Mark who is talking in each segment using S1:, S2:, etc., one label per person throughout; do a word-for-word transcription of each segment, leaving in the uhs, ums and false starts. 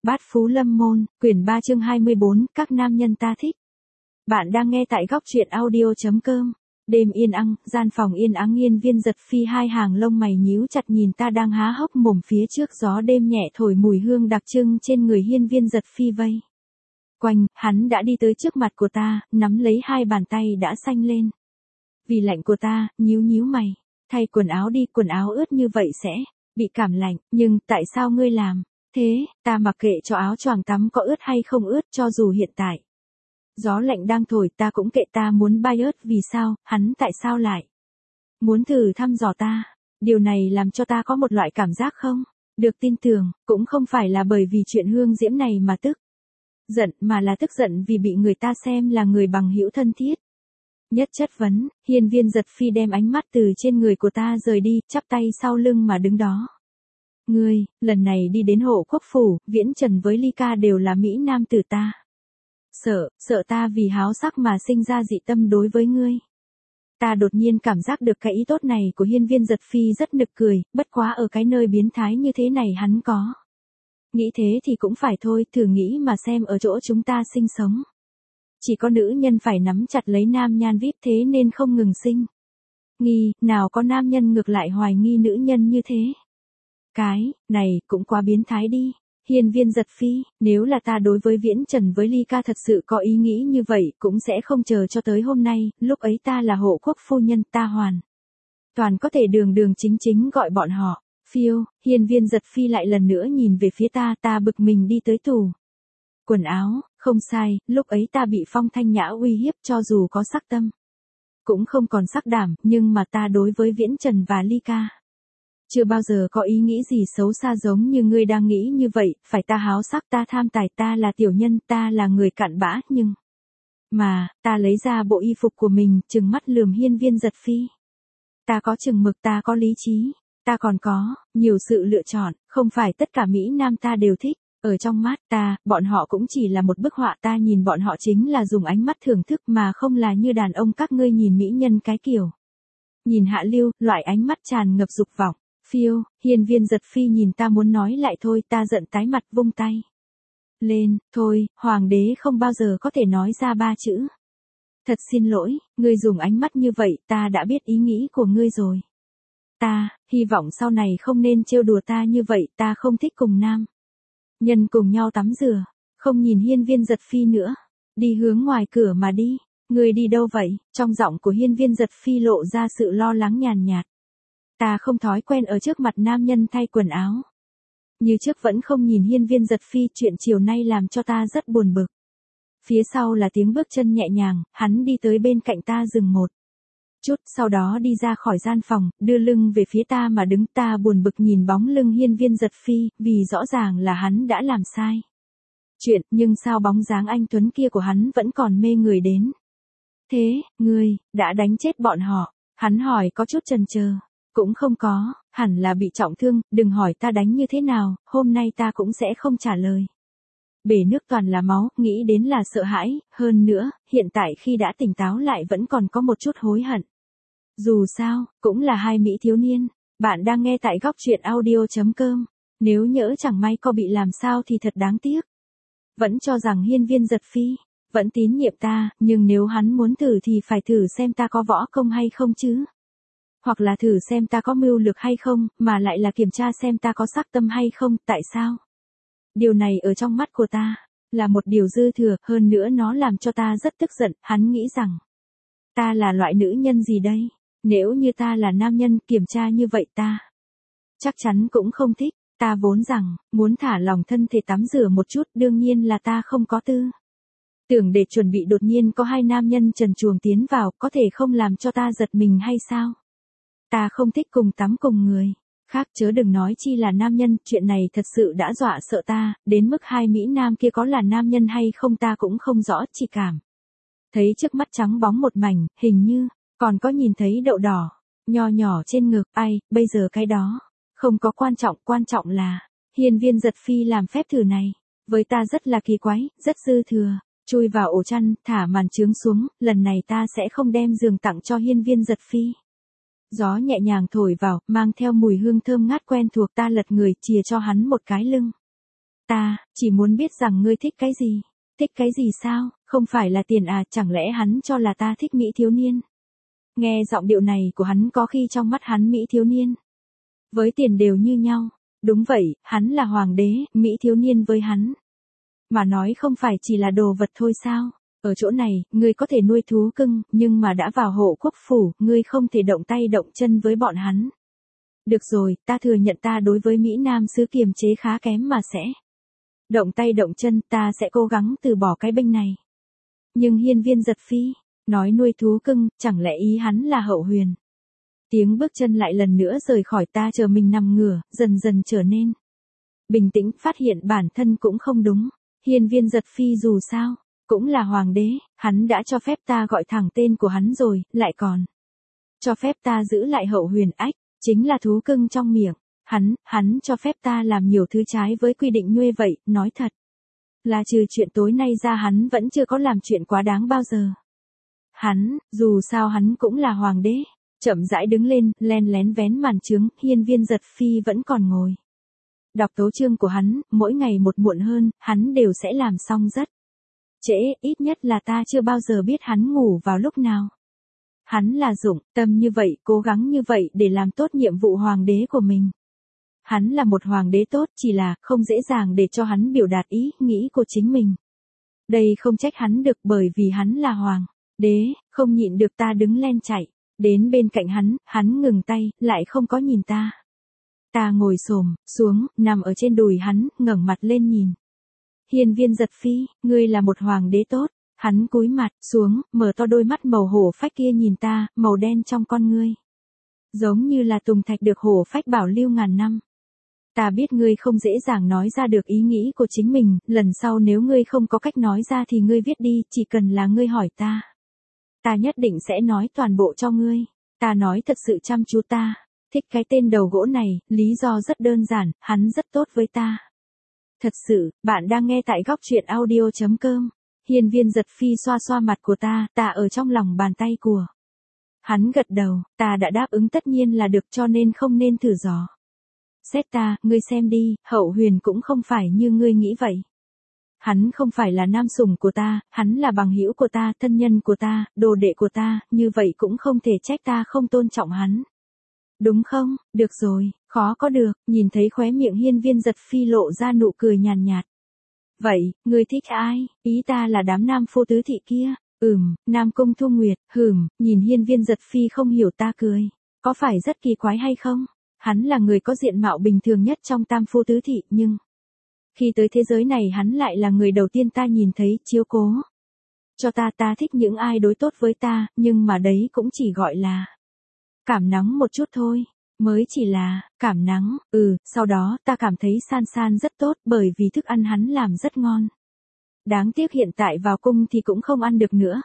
S1: Bát Phú Lâm Môn, quyển ba chương hai mươi bốn, các nam nhân ta thích. Bạn đang nghe tại góc truyện audio.com. Đêm yên ắng, gian phòng yên ắng, Hiên Viên Giật Phi hai hàng lông mày nhíu chặt nhìn ta đang há hốc mồm, phía trước gió đêm nhẹ thổi mùi hương đặc trưng trên người Hiên Viên Giật Phi vây quanh, hắn đã đi tới trước mặt của ta, nắm lấy hai bàn tay đã xanh lên. Vì lạnh của ta, nhíu nhíu mày, thay quần áo đi, quần áo ướt như vậy sẽ bị cảm lạnh, nhưng tại sao ngươi làm thế? Ta mặc kệ cho áo choàng tắm có ướt hay không ướt, cho dù hiện tại gió lạnh đang thổi ta cũng kệ, ta muốn bay ớt. Vì sao, hắn tại sao lại muốn thử thăm dò ta? Điều này làm cho ta có một loại cảm giác không được tin tưởng, cũng không phải là bởi vì chuyện hương diễm này mà tức giận, mà là tức giận vì bị người ta xem là người bằng hữu thân thiết nhất. Chất vấn, Hiên Viên Giật Phi đem ánh mắt từ trên người của ta rời đi, chắp tay sau lưng mà đứng đó. Ngươi, lần này đi đến Hộ Quốc Phủ, Viễn Trần với Ly Ca đều là Mỹ Nam tử, ta sợ, sợ ta vì háo sắc mà sinh ra dị tâm đối với ngươi. Ta đột nhiên cảm giác được cái ý tốt này của Hiên Viên Giật Phi rất nực cười, bất quá ở cái nơi biến thái như thế này hắn có nghĩ thế thì cũng phải thôi, thử nghĩ mà xem, ở chỗ chúng ta sinh sống chỉ có nữ nhân phải nắm chặt lấy nam nhan víp, thế nên không ngừng sinh nghi, nào có nam nhân ngược lại hoài nghi nữ nhân như thế. Cái này cũng quá biến thái đi. Hiên Viên Giật Phi, nếu là ta đối với Viễn Trần với Ly Ca thật sự có ý nghĩ như vậy, cũng sẽ không chờ cho tới hôm nay, lúc ấy ta là hộ quốc phu nhân, ta hoàn toàn có thể đường đường chính chính gọi bọn họ phiêu. Hiên Viên Giật Phi lại lần nữa nhìn về phía ta, ta bực mình đi tới tủ quần áo. Không sai, lúc ấy ta bị Phong Thanh Nhã uy hiếp, cho dù có sắc tâm cũng không còn sắc đảm, nhưng mà ta đối với Viễn Trần và Ly Ca chưa bao giờ có ý nghĩ gì xấu xa giống như ngươi đang nghĩ như vậy. Phải, ta háo sắc, ta tham tài, ta là tiểu nhân, ta là người cặn bã, nhưng mà ta lấy ra bộ y phục của mình, trừng mắt lườm Hiên Viên Giật Phi. Ta có chừng mực, ta có lý trí, ta còn có nhiều sự lựa chọn, không phải tất cả Mỹ Nam ta đều thích. Ở trong mắt ta, bọn họ cũng chỉ là một bức họa, ta nhìn bọn họ chính là dùng ánh mắt thưởng thức mà không là như đàn ông các ngươi nhìn mỹ nhân cái kiểu nhìn hạ lưu, loại ánh mắt tràn ngập dục vọng. Phiêu. Hiên Viên Giật Phi nhìn ta muốn nói lại thôi, ta giận tái mặt vung tay lên, thôi, hoàng đế không bao giờ có thể nói ra ba chữ. Thật xin lỗi, ngươi dùng ánh mắt như vậy, ta đã biết ý nghĩ của ngươi rồi. Ta, hy vọng sau này không nên trêu đùa ta như vậy, ta không thích cùng nam nhân cùng nhau tắm rửa. Không nhìn Hiên Viên Giật Phi nữa, đi hướng ngoài cửa mà đi. Ngươi đi đâu vậy? Trong giọng của Hiên Viên Giật Phi lộ ra sự lo lắng nhàn nhạt. Ta không thói quen ở trước mặt nam nhân thay quần áo như trước, vẫn không nhìn Hiên Viên Giật Phi. Chuyện chiều nay làm cho ta rất buồn bực. Phía sau là tiếng bước chân nhẹ nhàng, hắn đi tới bên cạnh ta dừng một chút, sau đó đi ra khỏi gian phòng, đưa lưng về phía ta mà đứng. Ta buồn bực nhìn bóng lưng Hiên Viên Giật Phi, vì rõ ràng là hắn đã làm sai chuyện, nhưng sao bóng dáng anh tuấn kia của hắn vẫn còn mê người đến thế? Ngươi đã đánh chết bọn họ? Hắn hỏi có chút chần chờ. Cũng không có, hẳn là bị trọng thương, đừng hỏi ta đánh như thế nào, hôm nay ta cũng sẽ không trả lời. Bể nước toàn là máu, nghĩ đến là sợ hãi, hơn nữa, hiện tại khi đã tỉnh táo lại vẫn còn có một chút hối hận. Dù sao, cũng là hai mỹ thiếu niên. Bạn đang nghe tại góc truyện audio.com. Nếu nhỡ chẳng may có bị làm sao thì thật đáng tiếc. Vẫn cho rằng Hiên Viên Giật Phi vẫn tín nhiệm ta, nhưng nếu hắn muốn thử thì phải thử xem ta có võ công hay không chứ. Hoặc là thử xem ta có mưu lược hay không, mà lại là kiểm tra xem ta có sắc tâm hay không. Tại sao? Điều này ở trong mắt của ta là một điều dư thừa, hơn nữa nó làm cho ta rất tức giận. Hắn nghĩ rằng ta là loại nữ nhân gì đây? Nếu như ta là nam nhân, kiểm tra như vậy ta chắc chắn cũng không thích. Ta vốn rằng muốn thả lòng thân thể tắm rửa một chút, đương nhiên là ta không có tư tưởng để chuẩn bị, đột nhiên có hai nam nhân trần truồng tiến vào, có thể không làm cho ta giật mình hay sao? Ta không thích cùng tắm cùng người khác, chớ đừng nói chi là nam nhân. Chuyện này thật sự đã dọa sợ ta, đến mức hai Mỹ Nam kia có là nam nhân hay không ta cũng không rõ, chỉ cảm thấy trước mắt trắng bóng một mảnh, hình như còn có nhìn thấy đậu đỏ nho nhỏ trên ngực. Ai, bây giờ cái đó không có quan trọng, quan trọng là Hiên Viên Giật Phi làm phép thử này với ta rất là kỳ quái, rất dư thừa. Chui vào ổ chăn, thả màn trướng xuống, lần này ta sẽ không đem giường tặng cho Hiên Viên Giật Phi. Gió nhẹ nhàng thổi vào, mang theo mùi hương thơm ngát quen thuộc, ta lật người, chìa cho hắn một cái lưng Ta, chỉ muốn biết rằng ngươi thích cái gì. Thích cái gì sao, không phải là tiền à, chẳng lẽ hắn cho là ta thích Mỹ thiếu niên? Nghe giọng điệu này của hắn có khi trong mắt hắn Mỹ thiếu niên với tiền đều như nhau. Đúng vậy, hắn là hoàng đế, Mỹ thiếu niên với hắn mà nói không phải chỉ là đồ vật thôi sao? Ở chỗ này, ngươi có thể nuôi thú cưng, nhưng mà đã vào hộ quốc phủ, ngươi không thể động tay động chân với bọn hắn. Được rồi, ta thừa nhận ta đối với Mỹ Nam xứ kiềm chế khá kém mà sẽ động tay động chân, ta sẽ cố gắng từ bỏ cái bênh này. Nhưng hiên viên giật phi, nói nuôi thú cưng, chẳng lẽ ý hắn là Hậu Huyền? Tiếng bước chân lại lần nữa rời khỏi ta, chờ mình nằm ngửa, dần dần trở nên bình tĩnh, phát hiện bản thân cũng không đúng. Hiên viên giật phi dù sao cũng là hoàng đế, hắn đã cho phép ta gọi thẳng tên của hắn rồi, lại còn cho phép ta giữ lại Hậu Huyền. Ách, chính là thú cưng trong miệng. Hắn, hắn cho phép ta làm nhiều thứ trái với quy định như vậy, nói thật là trừ chuyện tối nay ra hắn vẫn chưa có làm chuyện quá đáng bao giờ. Hắn, dù sao hắn cũng là hoàng đế. Chậm rãi đứng lên, len lén vén màn trướng, hiên viên giật phi vẫn còn ngồi đọc tấu chương của hắn, mỗi ngày một muộn hơn, hắn đều sẽ làm xong rất trễ, ít nhất là ta chưa bao giờ biết hắn ngủ vào lúc nào. Hắn là dụng tâm như vậy, cố gắng như vậy để làm tốt nhiệm vụ hoàng đế của mình. Hắn là một hoàng đế tốt, chỉ là không dễ dàng để cho hắn biểu đạt ý nghĩ của chính mình. Đây không trách hắn được, bởi vì hắn là hoàng đế, không nhịn được ta đứng lên chạy đến bên cạnh hắn, hắn ngừng tay, lại không có nhìn ta. Ta ngồi xổm xuống, nằm ở trên đùi hắn, ngẩng mặt lên nhìn. Hiên viên giật phi, ngươi là một hoàng đế tốt. Hắn cúi mặt xuống, mở to đôi mắt màu hổ phách kia nhìn ta, màu đen trong con ngươi giống như là tùng thạch được hổ phách bảo lưu ngàn năm. Ta biết ngươi không dễ dàng nói ra được ý nghĩ của chính mình, lần sau nếu ngươi không có cách nói ra thì ngươi viết đi, chỉ cần là ngươi hỏi ta. Ta nhất định sẽ nói toàn bộ cho ngươi. Ta nói thật sự chăm chú, ta thích cái tên đầu gỗ này, lý do rất đơn giản, hắn rất tốt với ta. Thật sự, bạn đang nghe tại góc truyện audio chấm com. Hiên viên giật phi xoa xoa mặt của ta, ta ở trong lòng bàn tay của hắn gật đầu, ta đã đáp ứng tất nhiên là được, cho nên không nên thử dò xét ta, ngươi xem đi, Hậu Huyền cũng không phải như ngươi nghĩ vậy. Hắn không phải là nam sủng của ta, hắn là bằng hữu của ta, thân nhân của ta, đồ đệ của ta, như vậy cũng không thể trách ta không tôn trọng hắn. Đúng không? Được rồi, khó có được, nhìn thấy khóe miệng hiên viên giật phi lộ ra nụ cười nhàn nhạt. Vậy, ngươi thích ai? Ý ta là đám nam phu tứ thị kia. Ừm, Nam Cung Thu Nguyệt. Hừm, nhìn hiên viên giật phi không hiểu, ta cười. Có phải rất kỳ quái hay không? Hắn là người có diện mạo bình thường nhất trong tam phu tứ thị, nhưng khi tới thế giới này hắn lại là người đầu tiên ta nhìn thấy chiếu cố cho ta. Ta thích những ai đối tốt với ta, nhưng mà đấy cũng chỉ gọi là cảm nắng một chút thôi. Mới chỉ là cảm nắng. Ừ, sau đó ta cảm thấy San San rất tốt, bởi vì thức ăn hắn làm rất ngon. Đáng tiếc hiện tại vào cung thì cũng không ăn được nữa.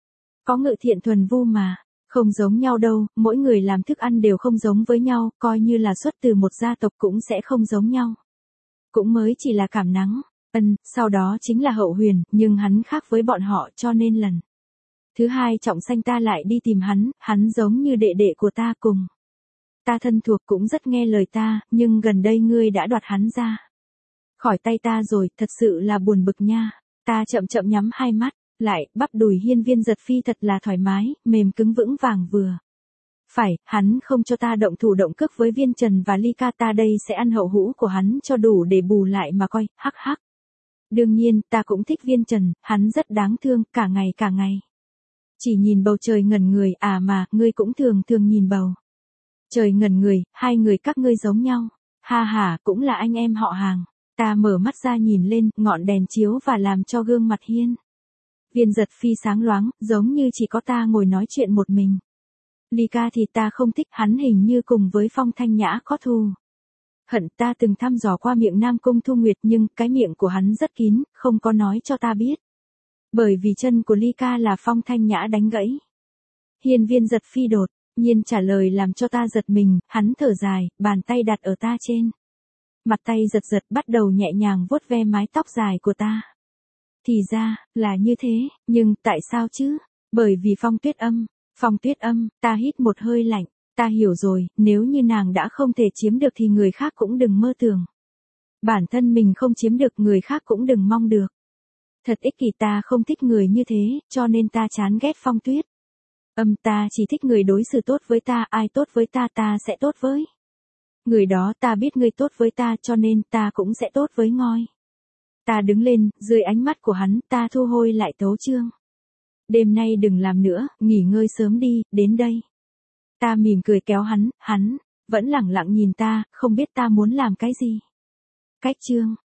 S1: Có Ngự Thiện Thuần Vu mà. Không giống nhau đâu, mỗi người làm thức ăn đều không giống với nhau, coi như là xuất từ một gia tộc cũng sẽ không giống nhau. Cũng mới chỉ là cảm nắng. Ân, sau đó chính là Hậu Huyền, nhưng hắn khác với bọn họ, cho nên lần thứ hai Trọng Xanh ta lại đi tìm hắn, hắn giống như đệ đệ của ta, cùng ta thân thuộc, cũng rất nghe lời ta, nhưng gần đây ngươi đã đoạt hắn ra khỏi tay ta rồi, thật sự là buồn bực nha. Ta chậm chậm nhắm hai mắt lại, bắp đùi hiên viên giật phi thật là thoải mái, mềm cứng vững vàng vừa phải. Hắn không cho ta động thủ động cước với Viên Trần và Ly Ca, ta đây sẽ ăn hậu hũ của hắn cho đủ để bù lại mà coi. Hắc hắc. Đương nhiên, ta cũng thích Viên Trần, hắn rất đáng thương, cả ngày cả ngày chỉ nhìn bầu trời ngẩn người. À mà, ngươi cũng thường thường nhìn bầu trời ngẩn người, hai người các ngươi giống nhau. Ha ha, cũng là anh em họ hàng. Ta mở mắt ra nhìn lên, ngọn đèn chiếu và làm cho gương mặt hiên viên giật phi sáng loáng, giống như chỉ có ta ngồi nói chuyện một mình. Ly Ca thì ta không thích, hắn hình như cùng với Phong Thanh Nhã có thù hận. Ta từng thăm dò qua miệng Nam Cung Thu Nguyệt, nhưng cái miệng của hắn rất kín, không có nói cho ta biết. Bởi vì chân của Ly Ca là Phong Thanh Nhã đánh gãy. Hiên viên giật phi đột nhiên trả lời làm cho ta giật mình, hắn thở dài, bàn tay đặt ở ta trên mặt tay giật giật, bắt đầu nhẹ nhàng vuốt ve mái tóc dài của ta. Thì ra, là như thế, nhưng tại sao chứ? Bởi vì Phong Tuyết Âm. Phong Tuyết Âm, ta hít một hơi lạnh, ta hiểu rồi, nếu như nàng đã không thể chiếm được thì người khác cũng đừng mơ tưởng Bản thân mình không chiếm được người khác cũng đừng mong được. Thật ích kỷ, ta không thích người như thế, cho nên ta chán ghét Phong Tuyết. Âm ta chỉ thích người đối xử tốt với ta, ai tốt với ta ta sẽ tốt với. Người đó, ta biết ngươi tốt với ta cho nên ta cũng sẽ tốt với ngôi. Ta đứng lên, dưới ánh mắt của hắn, ta thu hồi lại tấu chương. Đêm nay đừng làm nữa, nghỉ ngơi sớm đi, đến đây. Ta mỉm cười kéo hắn, hắn vẫn lẳng lặng nhìn ta, không biết ta muốn làm cái gì. Cách chương